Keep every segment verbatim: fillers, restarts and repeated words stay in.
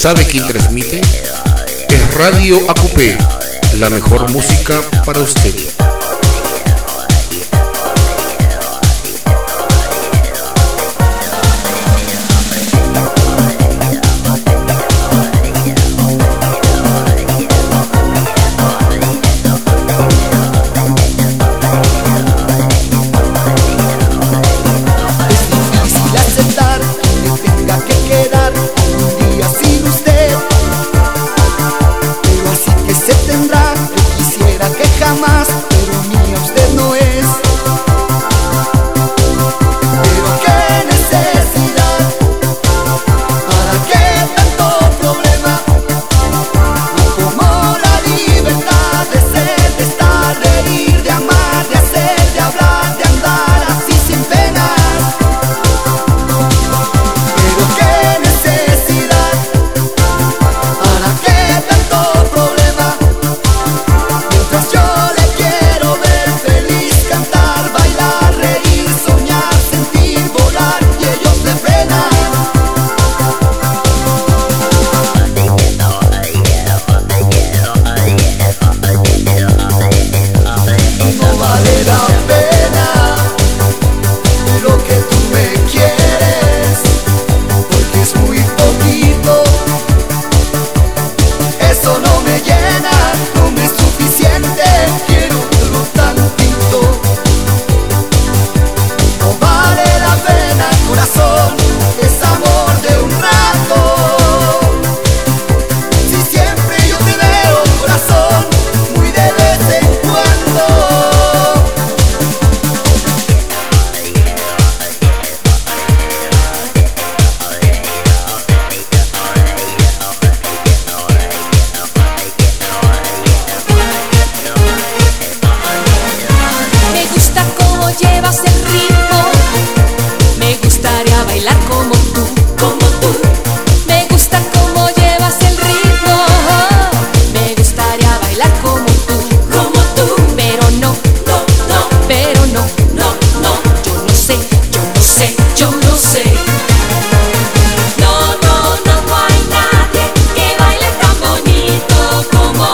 ¿Sabe quién transmite? Es Radio A Q P, la mejor música para usted.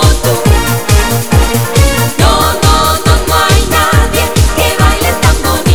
No, no, no, no hay nadie que baile tan bonito.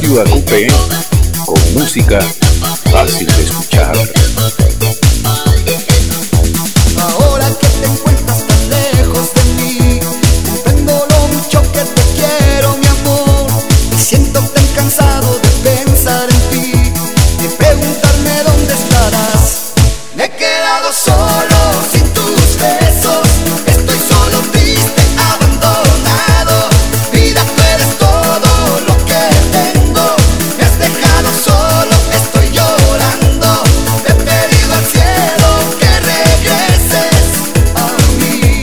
Radio Acupe, con música fácil de escuchar. Ahora que te encuentras tan lejos de mí, comprendo lo mucho que te quiero, mi amor. Me siento tan cansado de pensar en ti, de preguntarme dónde estarás. Me he quedado solo sin tus besos, estoy solo, triste, abandonado. Vida, tú eres todo lo que tengo. Me has dejado solo, estoy llorando. Te he pedido al cielo que regreses a mí.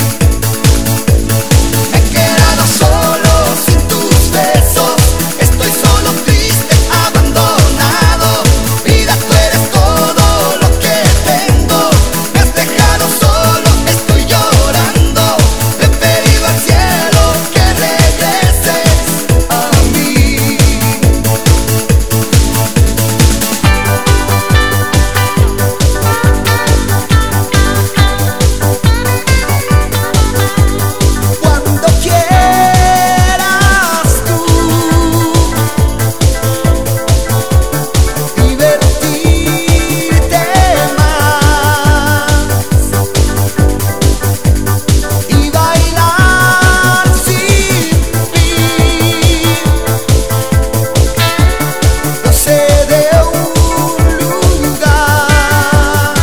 Me he quedado solo sin tus besos, estoy solo, triste, abandonado. Vida, tú eres todo lo que tengo. Me has dejado solo, estoy llorando. Te he pedido al cielo que regreses a mí. Cuando quieras tú divertirte más y bailar sin fin, no sé de un lugar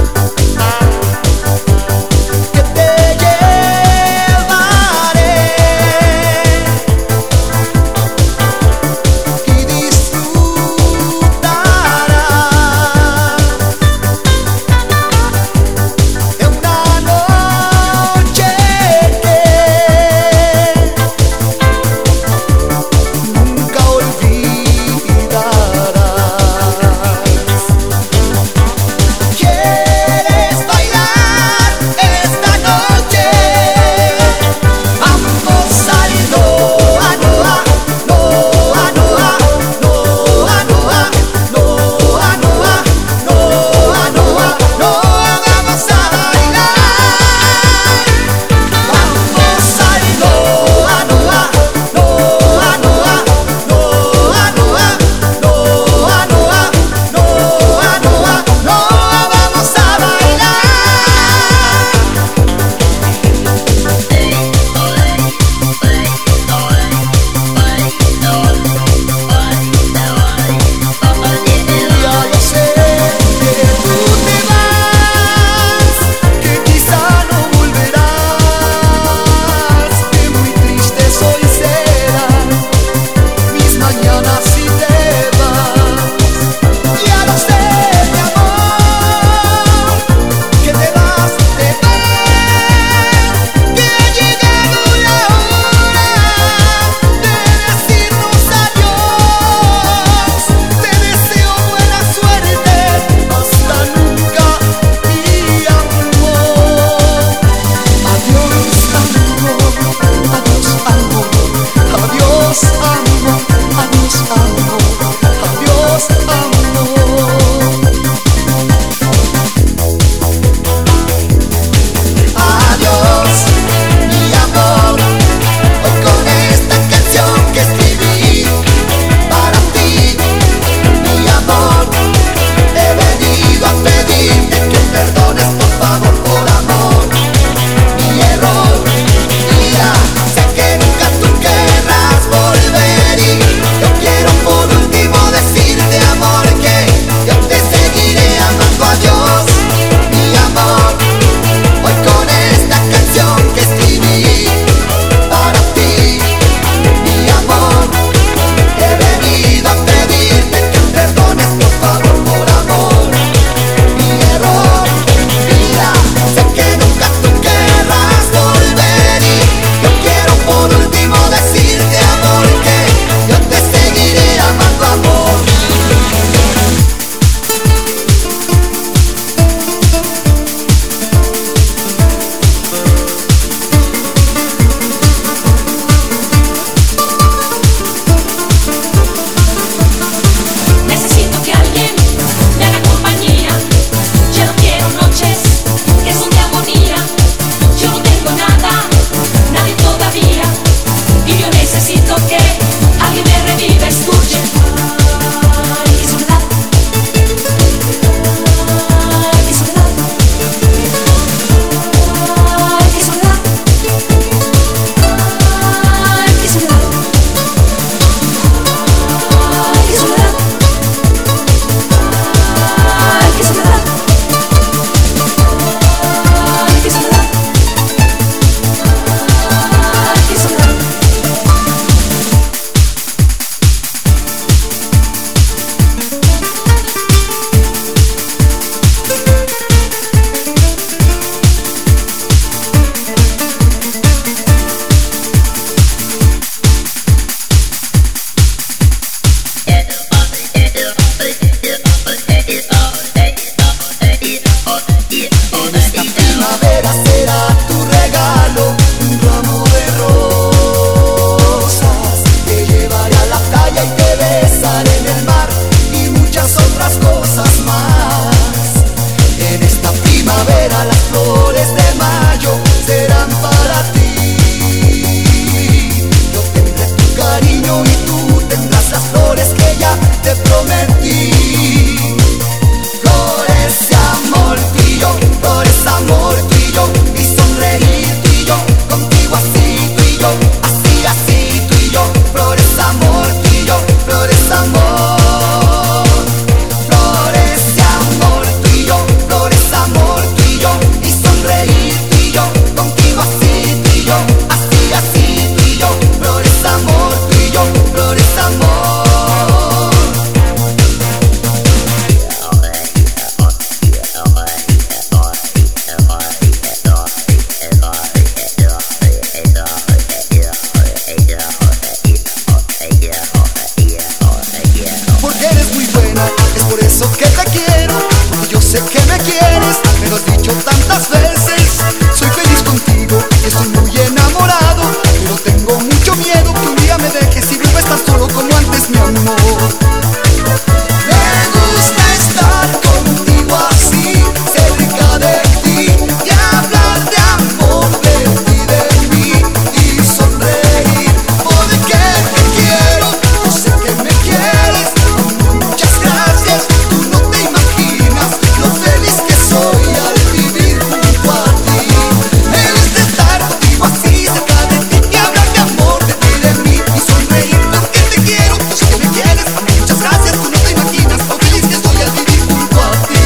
que te llevaré y disfrutarás de una noche que nunca olvidarás. ¿Quieres bailar esta noche? Vamos al Noa Noa, Noa Noa, Noa Noa, Noa Noa, Noa Noa, Noa, vamos a bailar. Vamos al Noa Noa, Noa Noa, Noa Noa, Noa Noa, Noa Noa, Noa, vamos a bailar. Ya lo sé que tú te vas, que quizá no volverás, que muy tristes hoy serán mis mañanas si te vas. Ya lo sé, mi amor, que te vas, te vas, que ha llegado la hora de decirnos adiós. Te deseo buena suerte, hasta nunca, mi amor. Adiós, amor, adiós, amor, adiós, amor, adiós, amor, adiós, amor. Adiós, mi amor, hoy con esta canción que escribí para ti, mi amor, he venido a pedirte que perdones, por favor, por amor, mi error. Mira, sé que nunca tú querrás volver y yo quiero por último decirte, amor, que yo te seguiré amando. Adiós, mi amor, hoy con esta canción que escribí para ti, mi amor, he venido a pedirte que perdones, por favor, por amor, mi error. Mira, sé que nunca tú querrás volver y yo quiero por último decirte, amor, que yo te seguiré amando, amor. Necesito que alguien me haga compañía. Yo no quiero noches que son de agonía. Yo no tengo nada, nadie todavía. Y yo necesito que alguien me reviva. Escucha tantas veces. Soy feliz contigo, estoy muy enamorado, pero tengo mucho miedo que un día me dejes y vuelva a estar solo como antes, mi amor. Me gusta estar contigo así, cerca de ti, y hablar de amor, de ti, de mí, y sonreír, porque te quiero, yo sé que me quieres. Muchas gracias, tú no te imaginas lo feliz que soy al vivir junto a ti. Me gusta estar contigo así, cerca de ti, y hablar de amor, de ti, de mí, y sonreír, porque te quiero, yo sé que me quieres. Muchas gracias, tú no te imaginas lo feliz que soy al vivir junto a ti.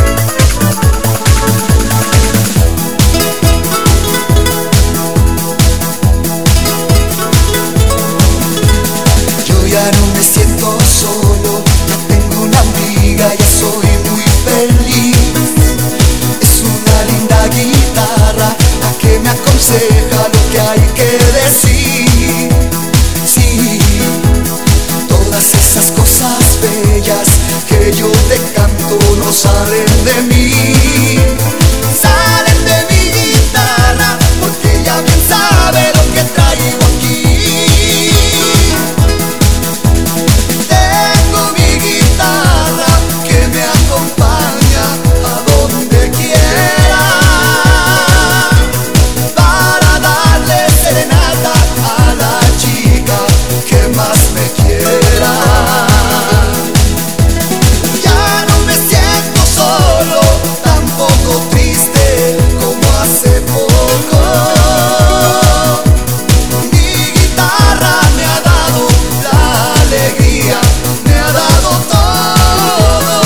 Yo ya no me siento solo, ya tengo una amiga, ya soy muy feliz. Es una linda guitarra la que me aconseja lo que hay que decir. Sí, todas esas cosas bellas que yo te canto no salen de mí, salen de mi guitarra, porque ella bien sabe lo que traigo aquí. Tengo mi guitarra que me acompaña a donde quiera, para darle serenata a la chica que más me quiera. Ya no me siento solo, tampoco triste como hace poco. Mi guitarra me ha dado la alegría, me ha dado todo.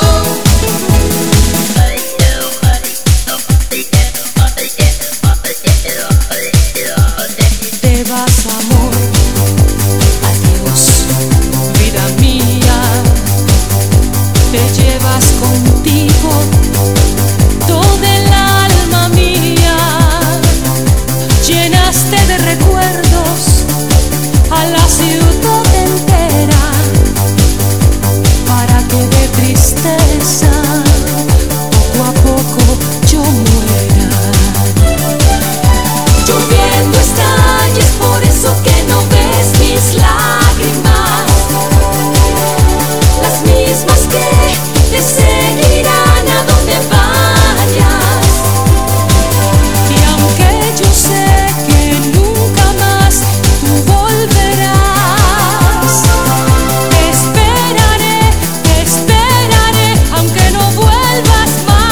Te vas, amor, adiós, vida mía. Te llevas contigo toda el alma mía. Llenaste de recuerdos a la ciudad entera, para que de tristeza poco a poco yo muera. Lloviendo está y es por eso que no ves mis lágrimas, las mismas que te seguirán a donde vayas. Y aunque yo sé que nunca más tú volverás, te esperaré, te esperaré, aunque no vuelvas más.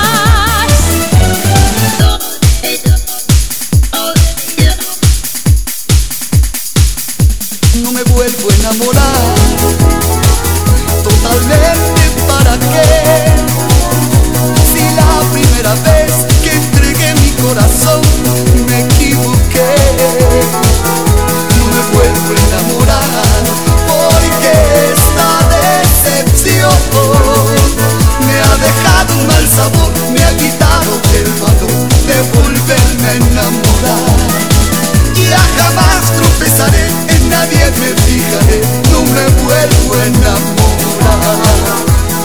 No me vuelvo a enamorar totalmente, ¿para qué? Si la primera vez que entregué mi corazón me equivoqué. No me vuelvo a enamorar, porque esta decepción me ha dejado un mal sabor, me ha quitado el valor de volverme a enamorar. Ya jamás tropezaré, en nadie me fijaré, no me vuelvo a enamorar.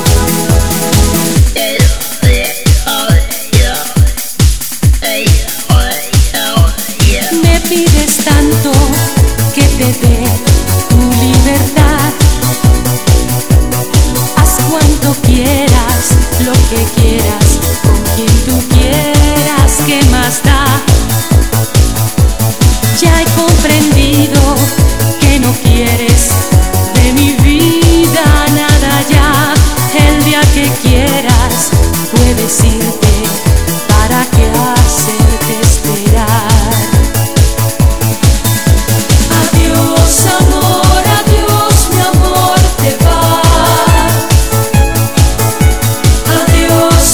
Me pides tanto que te dé tu libertad. Haz cuanto quieras, lo que quieras, con quien tú quieras, ¿qué más da? Ya he comprendido que no quieres de mi vida nada ya. El día que quieras puedes irte, ¿para qué hacerte esperar? Adiós, amor, adiós, mi amor, te vas. Adiós,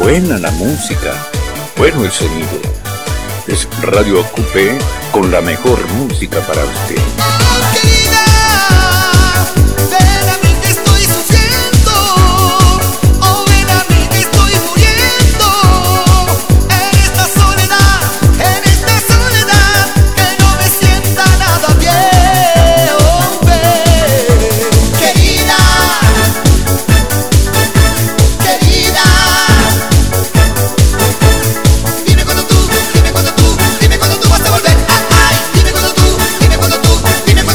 buena la música, bueno el sonido. Es Radio Acupé con la mejor música para usted. Dime cuando tú, dime cuando tú vas a volver. Ay, ay, dime cuando tú, dime cuando tú, dime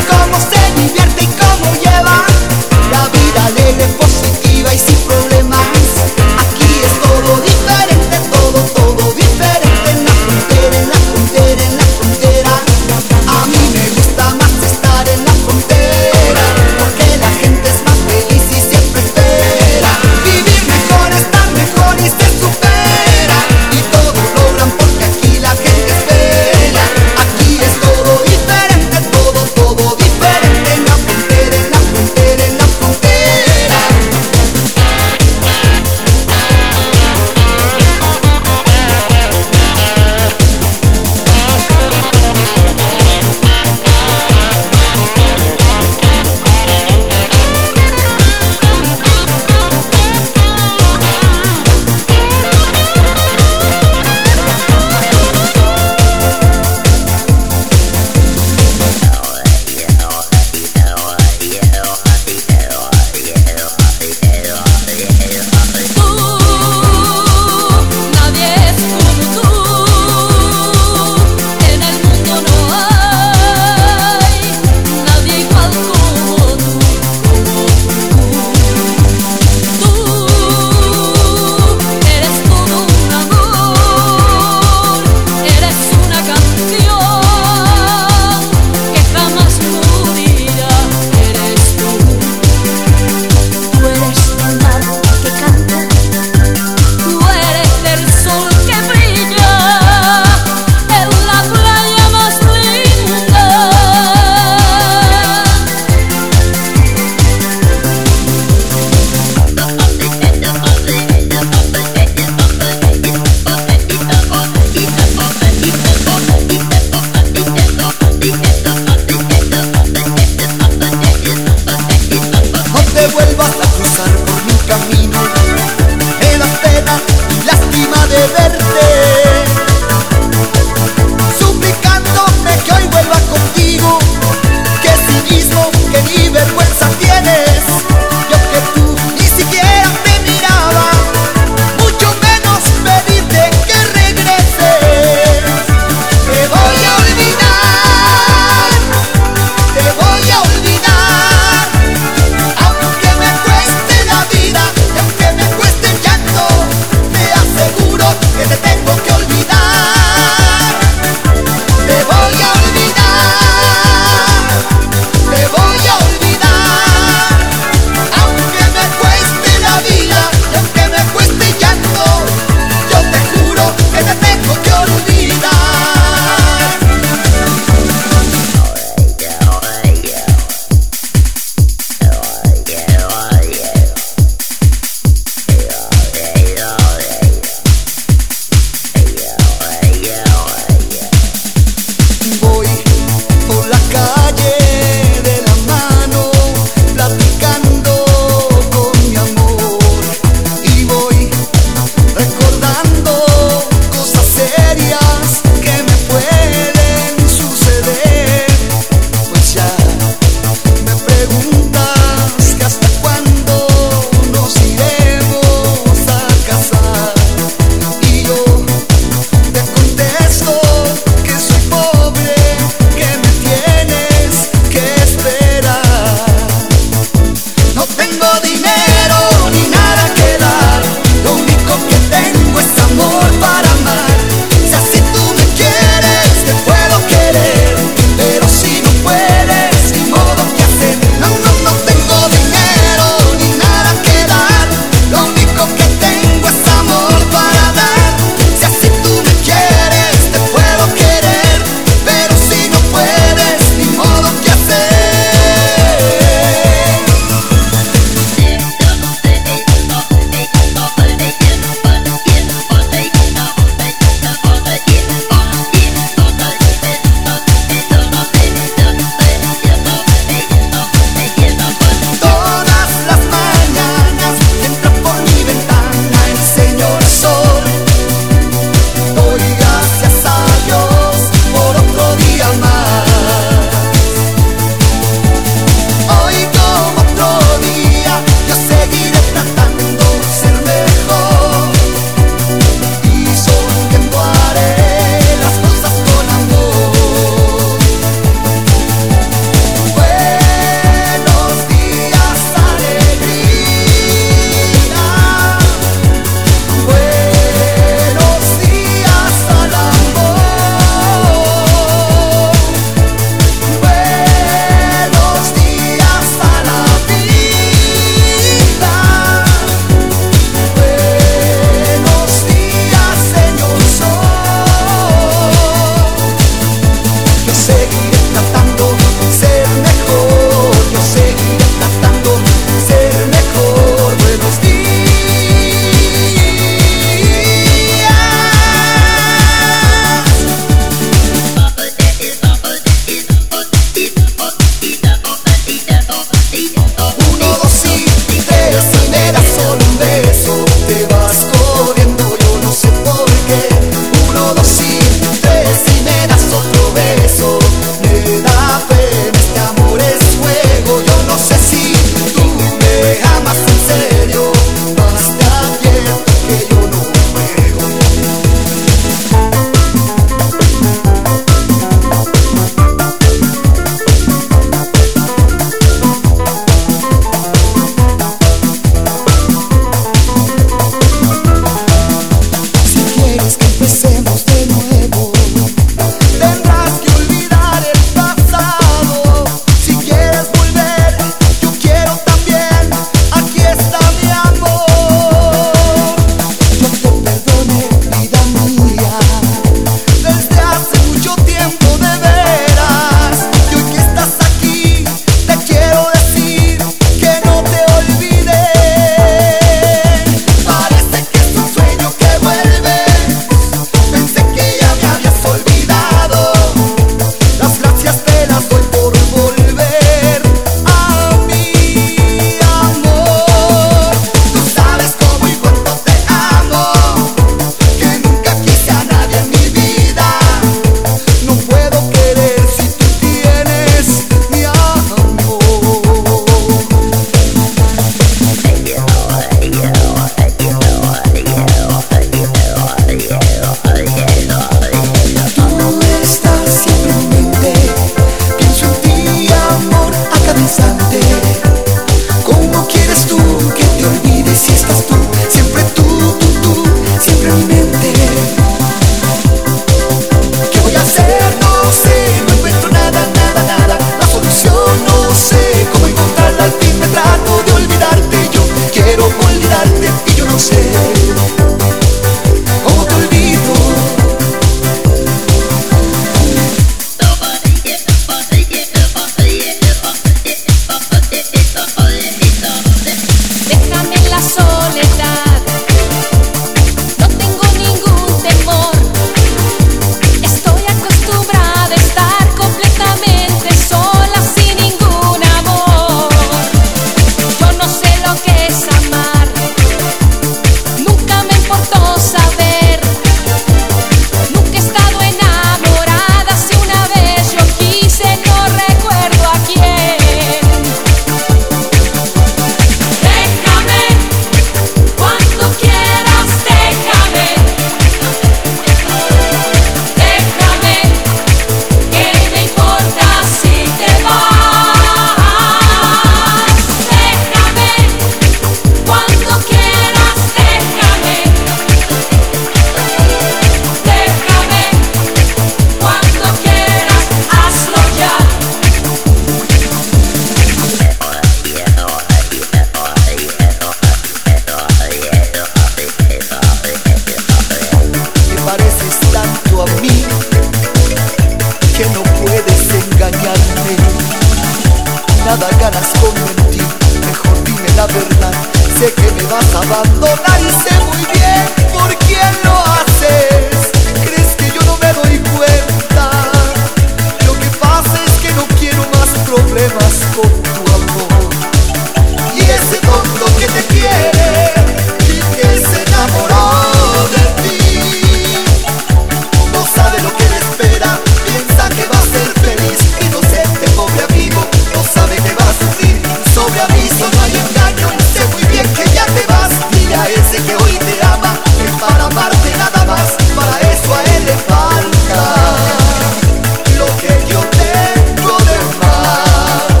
nada ganas con mentir. Mejor dime la verdad, sé que me vas a abandonar y sé muy bien por quién lo haces. ¿Crees que yo no me doy cuenta? Lo que pasa es que no quiero más problemas con tu amor. Y ese tonto que te quiere y que se enamoró de ti, no sabe lo que le espera, piensa que va a ser feliz. Inocente, pobre amigo, no sabe que va a sufrir. Sobre aviso no hay engaño, sé muy bien que ya te vas. Dile a ese que hoy te ama, que para amarte nada más, para eso a él le falta lo que yo tengo de más.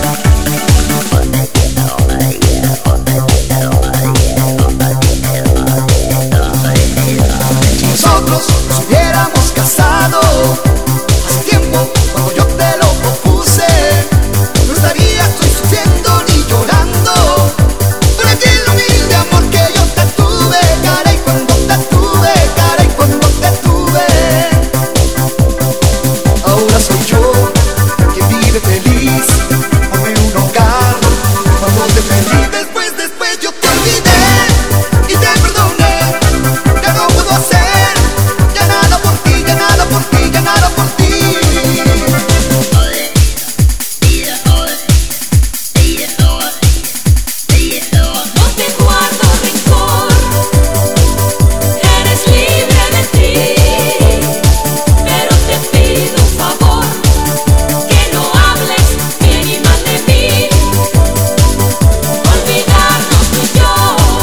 Nosotros nos hubiéramos casado hace tiempo, cuando yo te lo propuse. No estarías tú sufriendo ni llorando por aquel humilde amor que yo te tuve, caray, cuando te tuve, caray, cuando te tuve. Ahora soy yo quien vive feliz, ponme un hogar cuando te perdí. Después, después yo te olvidé y te perdoné. Ya no puedo hacer ya nada por ti, ya nada por ti, ya nada por ti. No te guardo rencor, eres libre de ti, pero te pido un favor, que no hables bien y mal de mí. Olvidarnos tú y yo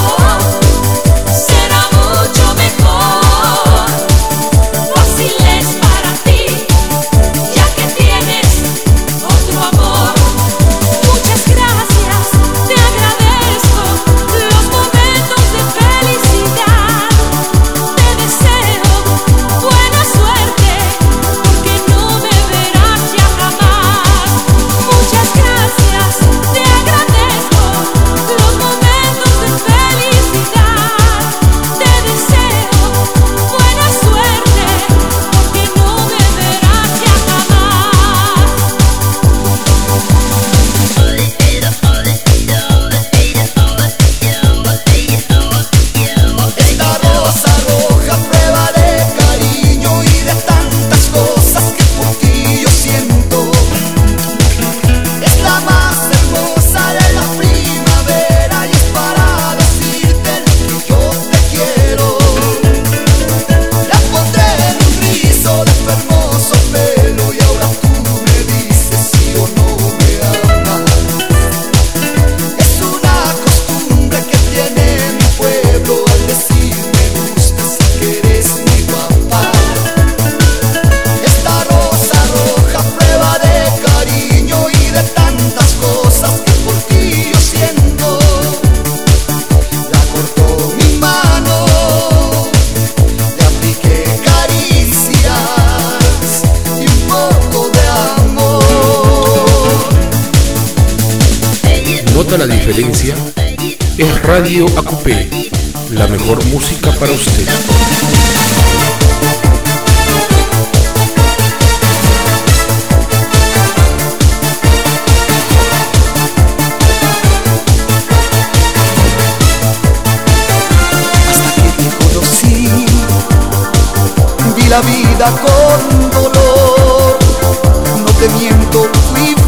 será mucho mejor. Fácil es para ti, ya que tienes otro amor. Muchas gracias, te agradezco los momentos de felicidad. Te deseo buena suerte, porque no me verás ya jamás. Muchas gracias, te agradezco los momentos de felicidad. Te deseo buena suerte, porque no me verás ya jamás. Esta rosa roja, prueba de cariño y de tantas cosas que por ti yo siento. Es la más hermosa de la primavera y es para decirte que yo te quiero. La pondré en un rizo de tu hermoso pelo y ahora tú me dices si o no me amas. Es una costumbre que tiene mi pueblo al decir me gustas y que eres muy guapa. Esta rosa roja, prueba de cariño y de tantas cosas que por ti yo siento. La cortó mi mano, le apliqué caricias y un poco de amor. ¿Nota la diferencia? Es Radio A Q P, la mejor música para usted. Hasta que te conocí, vi la vida con dolor. No te miento, fui